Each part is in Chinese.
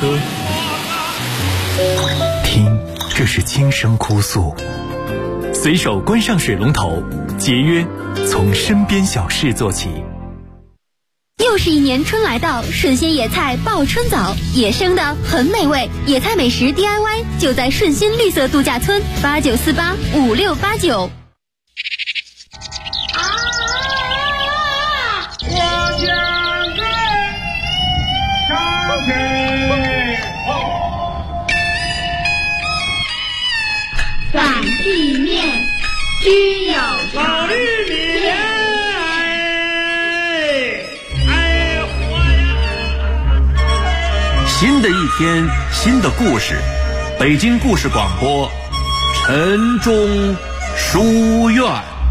歌，听，这是轻声哭诉。随手关上水龙头，节约从身边小事做起。 又是一年春来到，顺心野菜报春早，野生的很美味，野菜美食 DIY 就在顺心绿色度假村89485689。 擀地面须有老玉米， 新的一天，新的故事，北京故事广播，晨钟书院。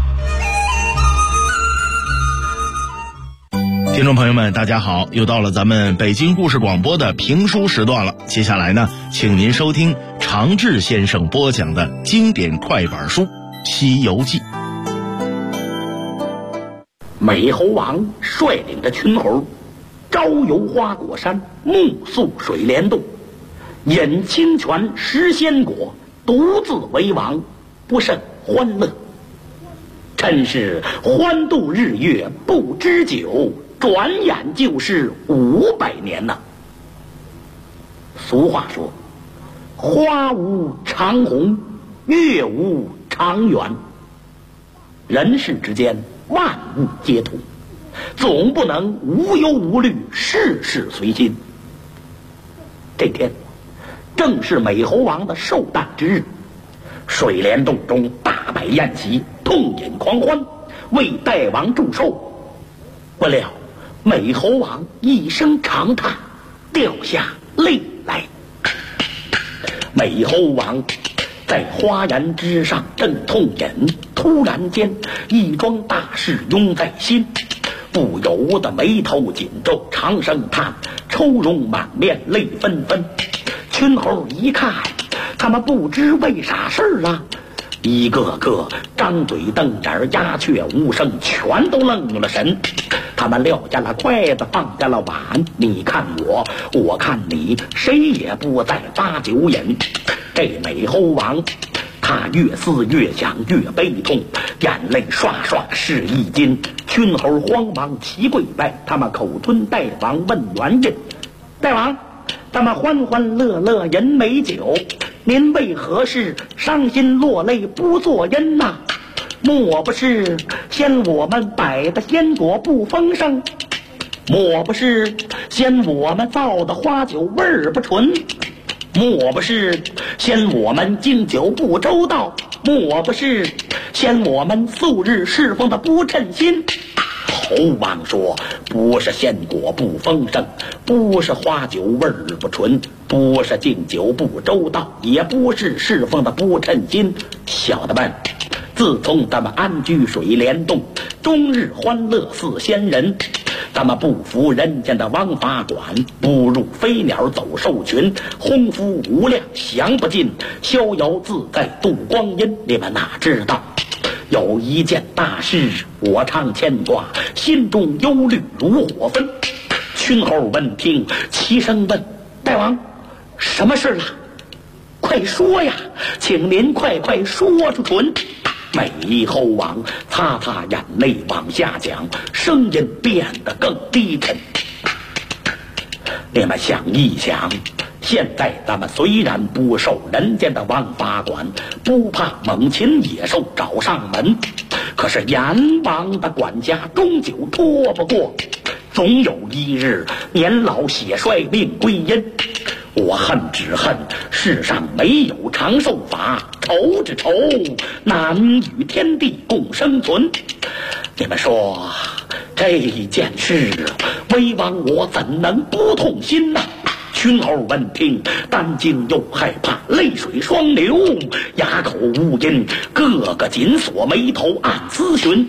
听众朋友们，大家好，又到了咱们北京故事广播的评书时段了。接下来呢，请您收听常志先生播讲的经典快板书《西游记》。 美猴王率领着群猴朝游花果山，目宿水帘洞，饮清泉食鲜果，独自为王，不甚欢乐。真是欢度日月不知久，转眼就是500年呐。俗话说，花无常红，月无常圆，人世之间万物皆同，总不能无忧无虑，事事随心。这天正是美猴王的寿诞之日，水帘洞中大摆宴席，痛饮狂欢，为大王祝寿。不料美猴王一声长叹，掉下泪来。美猴王在花园之上正痛饮，突然间一桩大事拥在心，不由得眉头紧皱，长声叹，愁容满面，泪纷纷。群猴一看，他们不知为啥事儿啊，一个个张嘴瞪眼，鸦雀无声，全都愣了神。他们撂下了筷子，放下了碗，你看我，我看你，谁也不再发酒饮。这美猴王他越思越想，越悲痛，眼泪刷刷是一斤。群猴慌忙齐跪拜，他们口吞大王问原因。大王，咱们欢欢乐乐饮美酒，您为何是伤心落泪不作音呐？莫不是嫌我们摆的鲜果不丰盛？莫不是嫌我们造的花酒味儿不纯？莫不是嫌我们敬酒不周到？莫不是嫌我们素日侍奉的不称心？猴王说，不是鲜果不丰盛，不是花酒味儿不纯，不是敬酒不周到，也不是侍奉的不称心。小的们，自从咱们安居水帘洞，终日欢乐似仙人，咱们不服人间的王法管，不入飞鸟走兽群，鸿福无量享不尽，逍遥自在度光阴。你们哪知道有一件大事，我常牵挂，心中忧虑如火焚。群猴闻听，齐声问大王，什么事了？快说呀，请您快快说出唇。美猴王擦擦眼泪往下讲，声音变得更低沉。你们想一想，现在咱们虽然不受人间的王法管，不怕猛禽野兽找上门，可是阎王的管家终究拖不过，总有一日年老血衰命归阴。我恨只恨世上没有长寿法，仇之仇，难与天地共生存。你们说这件事，为王我怎能不痛心呢？群猴闻听，担惊又害怕，泪水双流，哑口无音，个个紧锁眉头，暗思寻。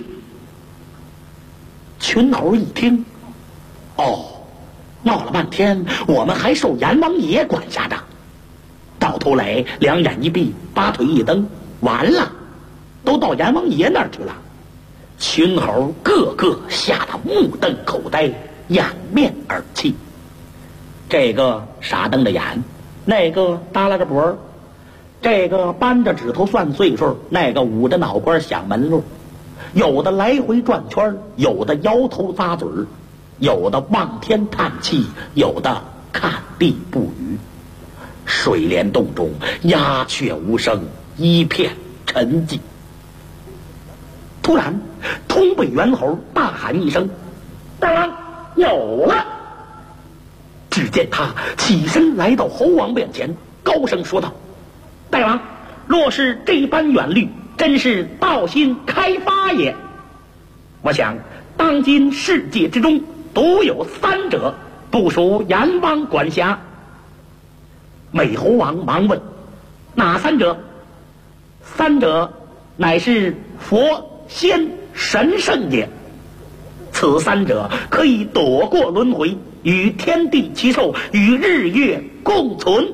群猴一听，哦，闹了半天，我们还受阎王爷管辖着。到头来两眼一闭，八腿一蹬，完了，都到阎王爷那儿去了。群猴个个吓得目瞪口呆，掩面而泣。 这个傻瞪着眼，那个耷拉着脖儿，这个扳着指头算岁数，那个捂着脑瓜想门路，有的来回转圈，有的摇头咂嘴，有的望天叹气，有的看地不语。水帘洞中鸦雀无声，一片沉寂。突然，通背猿猴大喊一声：“大王，有了！”只见他起身来到猴王面前，高声说道：“大王，若是这般远虑，真是道心开发也。我想，当今世界之中，独有三者不属阎王管辖。”美猴王忙问：“哪三者？”“三者乃是佛、仙、神圣也。此三者可以躲过轮回，与天地齐寿，与日月共存。”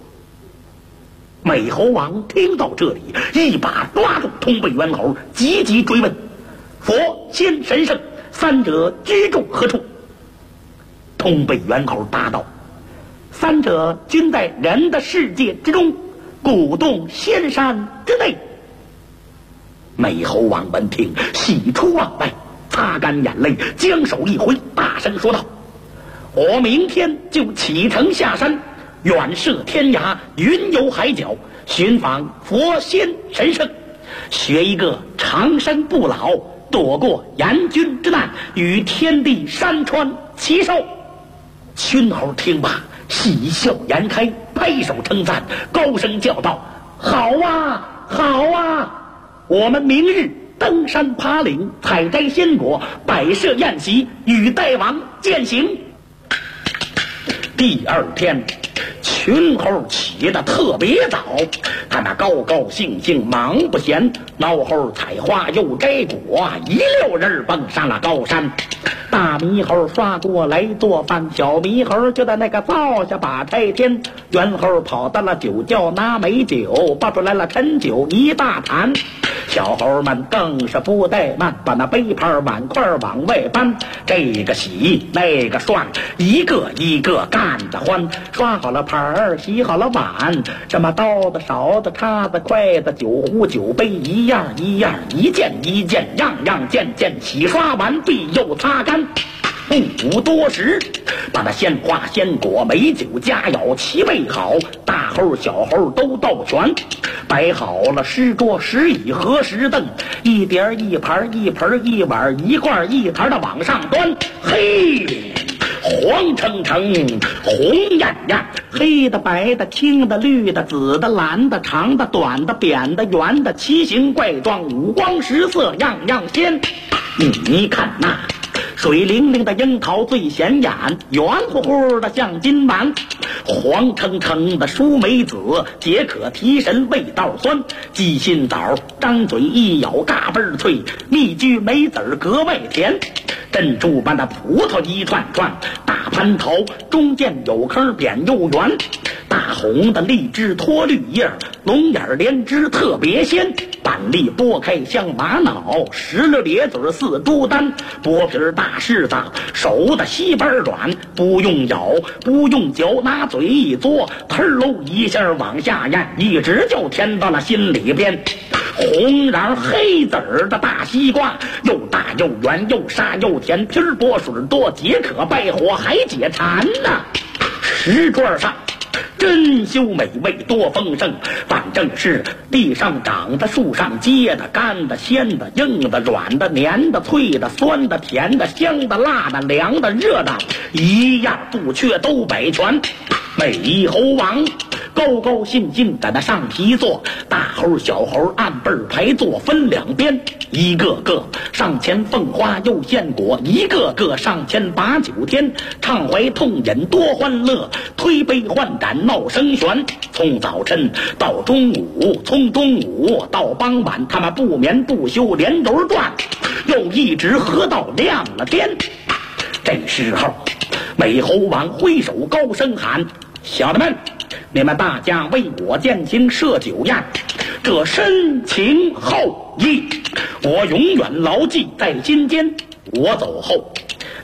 美猴王听到这里，一把抓住通背猿猴，急急追问：“佛、仙、神圣三者居住何处？”通背猿猴答道：“三者均在人的世界之中，古洞仙山之内。”美猴王闻听，喜出望外，擦干眼泪，将手一挥，大声说道：“我明天就启程下山，远涉天涯，云游海角，寻访佛仙神圣，学一个长生不老，躲过阎君之难，与天地山川齐寿。”群猴听罢，喜笑颜开，拍手称赞，高声叫道：“好啊，好啊！我们明日登山爬岭，采摘鲜果，摆设宴席，与大王饯行。”第二天，群猴起得特别早，他那高高兴兴忙不闲，老猴采花又摘果，一溜人蹦上了高山。大猕猴刷过来做饭，小猕猴就在那个灶下把柴添，猿猴跑到了酒窖拿美酒，抱出来了陈酒一大坛。小猴们更是不怠慢，把那杯盘碗筷往外搬，这个洗那个涮，一个一个干得欢。刷好了盘儿，洗好了碗，什么刀子、勺子、叉子、筷子、酒壶、酒杯，一样一样，一件一件，样样件件，洗刷完毕又擦干。不多时，把那鲜花鲜果美酒佳肴齐备好，大猴小猴都到全，摆好了石桌石椅和石凳，一碟一盘一盆一碗一罐一坛的往上端。嘿，黄澄澄红艳艳，黑的白的青的绿的紫的蓝的长的短的扁的圆的，奇形怪状，五光十色，样样鲜。你看那水灵灵的樱桃最显眼，圆乎乎的像金丸，黄澄澄的舒梅子解渴提神，味道酸，鸡心枣张嘴一咬嘎嘣脆，蜜橘梅子格外甜，珍珠般的葡萄一串串，大蟠桃中间有坑扁又圆，大红的荔枝脱绿叶，龙眼莲枝特别鲜，板栗剥开像玛瑙，石榴咧嘴似猪丹，剥皮大柿子熟的稀巴软，不用咬不用嚼，拿嘴一嘬，腾喽一下往下咽，一直就填到了心里边。红瓤黑籽儿的大西瓜，又大又圆又沙又甜，皮儿多水多，解渴败火还解馋呐。石桌上珍馐美味多丰盛，反正是地上长的树上结的，干的鲜的硬的软的黏的脆的酸的甜的香的辣的凉的热的，一样不缺都摆全。美猴王高高兴兴在那上皮坐，大猴小猴按辈儿排坐，分两边，一个个上前奉花又献果，一个个上前把酒添，畅怀痛饮多欢乐，推杯换盏闹声弦。从早晨到中午，从中午到傍晚，他们不眠不休连轴转，又一直喝到亮了天。这时候美猴王挥手高声喊：“小的们，你们大家为我饯行设酒宴，这深情厚谊，我永远牢记在心间。我走后，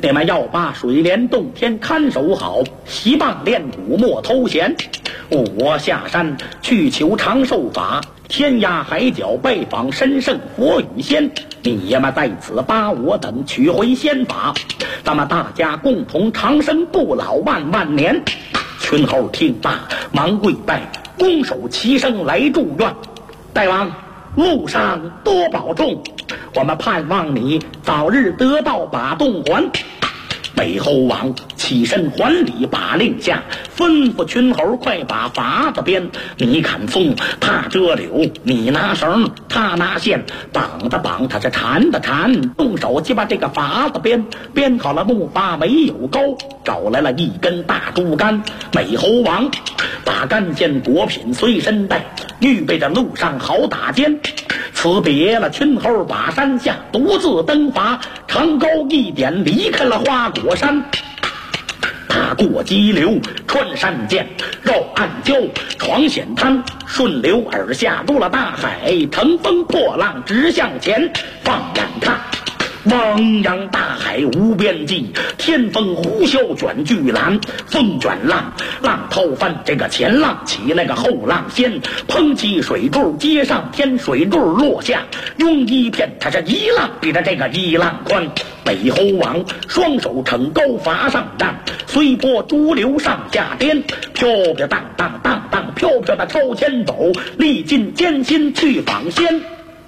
你们要把水帘洞天看守好，西棒练鼓莫偷闲。我下山去求长寿法，天涯海角拜访神圣佛与仙。你们在此把我等取回仙法，咱们大家共同长生不老万万年。群猴听罢，忙跪拜，拱手齐声来祝愿。大王，路上多保重，我们盼望你早日得到把洞还。北猴王起身还礼，把令下，吩咐群猴快把筏子编。你砍松，他折柳；你拿绳，他拿线，绑的绑，他是缠的缠。动手就把这个筏子编好了，木筏没有钩，找来了一根大竹竿。美猴王把干线果品随身带，预备着路上好打尖。辞别了群猴，把山下独自登筏，长篙一点，离开了花果山。踏过激流，穿山涧，绕暗礁，闯险滩，顺流而下，入了大海，乘风破浪直向前。放眼看，汪洋大海无边际，天风呼啸卷巨澜，风卷浪，浪涛翻，这个前浪起，那个后浪掀，捧起水柱接上天，水柱落下拥一片，它是一浪比着这个一浪宽。北猴王双手撑高筏上站，随波逐流上下颠，飘飘荡荡荡荡飘飘的朝前走，历尽艰辛去访仙。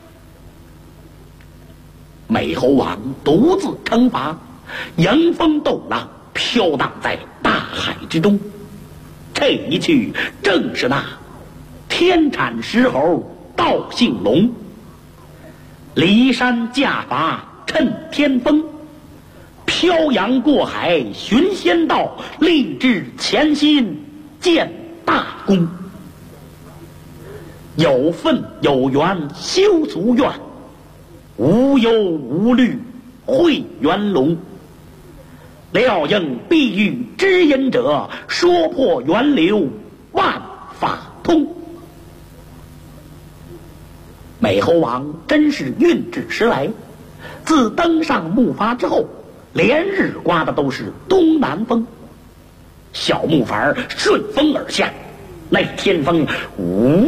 美猴王独自撑筏，迎风斗浪，飘荡在大海之中。这一去正是那天产石猴道姓龙，离山驾筏趁天风，漂洋过海寻仙道，立志潜心建大功。有份有缘修足愿，无忧无虑会圆龙。料应必遇知音者，说破源流万法通。美猴王真是运至时来，自登上木筏之后，连日刮的都是东南风。小木筏顺风而下，那天风呜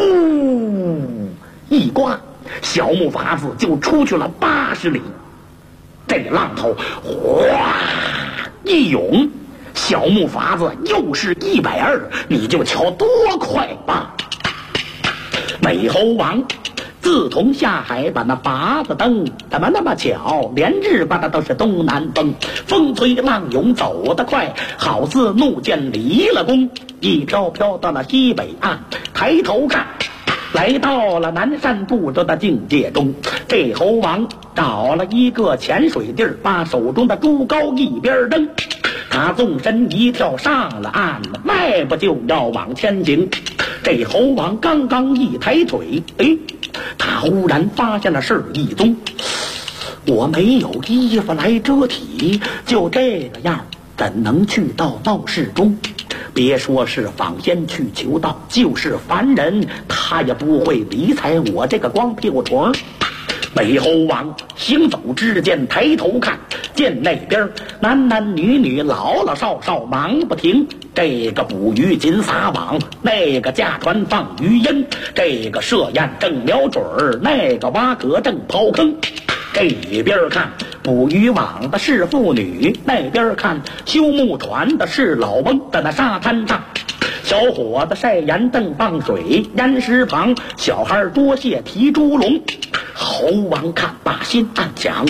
一刮，小木筏子就出去了80里。这个浪头哗一涌，小木筏子又是120，你就瞧多快吧。美猴王自从下海把那筏子蹬，怎么那么巧，连日把它都是东南风，风吹浪涌走得快，好似怒箭离了弓，一飘飘到了西北岸，抬头看，来到了南赡部洲的境界中。这猴王找了一个浅水地儿，把手中的竹篙一边扔，他纵身一跳上了岸，迈步就要往前行。这猴王刚刚一抬腿，他忽然发现了事一宗，我没有衣服来遮体，就这个样，怎能去到闹市中？别说是访仙去求道，就是凡人，他也不会理睬我这个光屁股虫。美猴王行走之间，抬头看见那边男男女女老老少少忙不停，这个捕鱼紧撒网，那个驾船放鱼鹰，这个设宴正瞄准儿，那个挖蛤正刨坑。这边看捕鱼网的是妇女，那边看修木船的是老翁。在那沙滩上，小伙子晒盐正放水，岩石旁小孩捉蟹提猪笼。猴王看罢心暗想，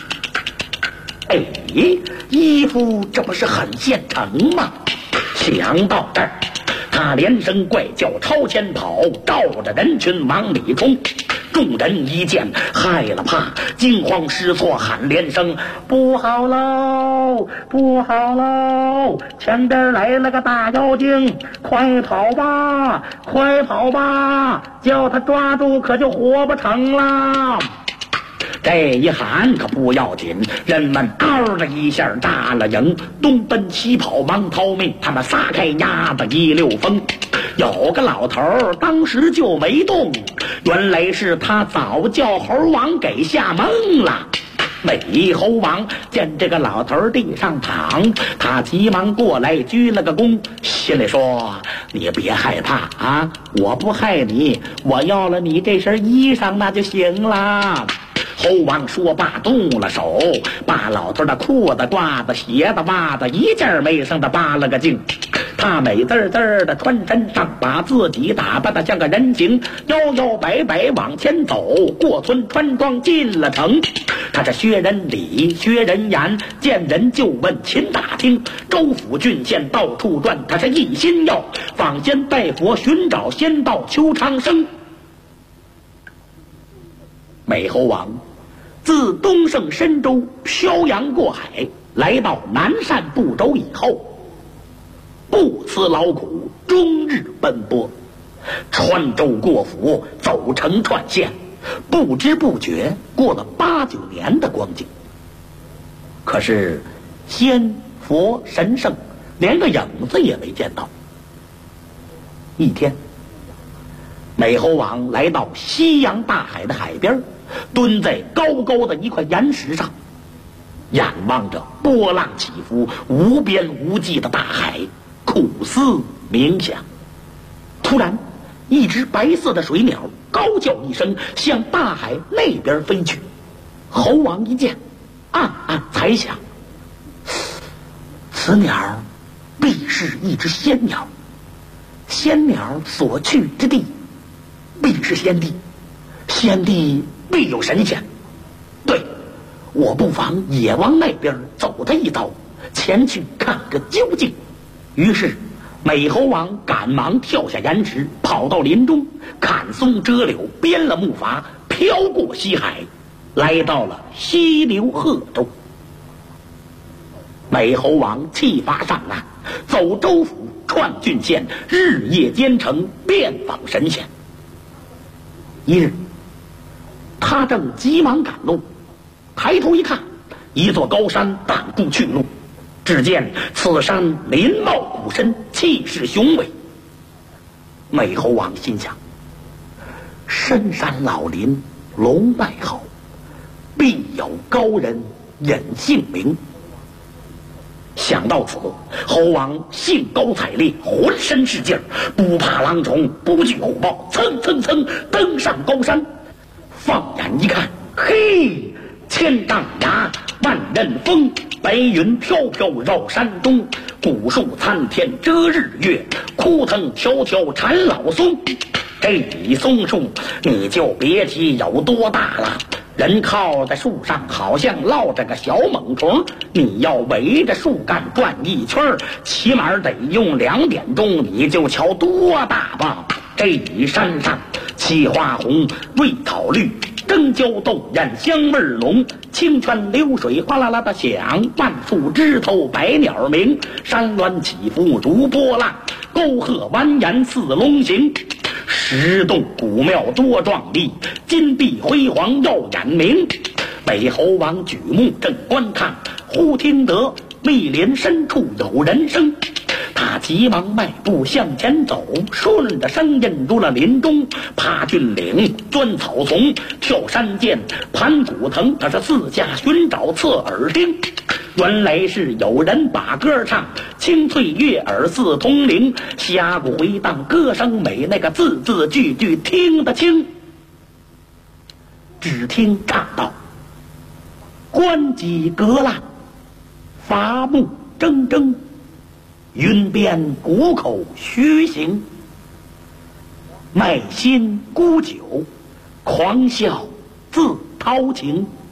衣服这不是很现成吗？想到这儿，他连声怪叫朝前跑，照着人群往里冲。众人一见害了怕，惊慌失措喊连声，不好喽，不好喽，前边来了个大妖精，快跑吧，快跑吧，叫他抓住可就活不成了。这一喊可不要紧，人们嗷的一下扎了营，东奔西跑忙逃命，他们撒开鸭子一溜风。有个老头当时就没动，原来是他早叫猴王给吓懵了。 美猴王见这个老头地上躺，他急忙过来鞠了个躬，心里说：你别害怕啊，我不害你，我要了你这身衣裳那就行了。猴王说罢动了手，把老头的裤子、褂子、鞋子、袜子一件没剩的扒了个净。他美滋滋的穿身上，把自己打扮得像个人形，摇摇摆摆往前走，过村穿庄进了城。他这薛人礼，薛人言，见人就问，勤打听。州府郡县到处转，他是一心要访仙拜佛，寻找仙道求长生。美猴王自东胜神州漂洋过海，来到南赡部洲以后，不辞劳苦，终日奔波，穿州过府，走城串县，不知不觉过了8、9年的光景。可是仙佛神圣连个影子也没见到。一天，美猴王来到西洋大海的海边，蹲在高高的一块岩石上，仰望着波浪起伏、无边无际的大海，苦思冥想。突然，一只白色的水鸟高叫一声，向大海那边飞去。猴王一见，暗暗猜想，此鸟必是一只仙鸟，仙鸟所去之地必是仙地，仙地必有神仙。对，我不妨也往那边走他一遭，前去看个究竟。于是美猴王赶忙跳下岩石，跑到林中，砍松折柳，编了木筏，飘过西海，来到了西流贺州。美猴王弃筏上岸，走州府，串郡县，日夜兼程，遍访神仙。一日，他正急忙赶路，抬头一看，一座高山挡住去路。只见此山林茂谷深，气势雄伟。美猴王心想，深山老林，龙脉好，必有高人引姓名。想到此，猴王兴高采烈，浑身是劲儿，不怕狼虫，不惧虎豹，蹭蹭蹭登上高山。放眼一看，嘿，千丈崖，万仞峰，白云飘飘绕山中，古树参天遮日月，枯藤条条缠老松。这松树你就别提有多大了，人靠在树上好像落着个小猛虫，你要围着树干转一圈，起码得用2点钟，你就瞧多大吧。这山上奇花红，瑞草绿，争椒豆芽香味浓，清泉流水哗啦啦的响，万树枝头百鸟鸣，山峦起伏如波浪，沟壑蜿蜒似龙形，石洞古庙多壮丽，金碧辉煌耀眼明。美猴王举目正观看，忽听得密林深处有人声，他急忙迈步向前走，顺着声音入了林中，爬峻岭，钻草丛，跳山涧，盘古藤，他是四下寻找，侧耳听。原来是有人把歌唱，清脆悦耳似铜铃，峡谷回荡，歌声美，那个字字句句听得清。只听唱道：关脊隔浪，伐木铮铮，云边谷口须行，卖心沽酒，狂笑自掏情。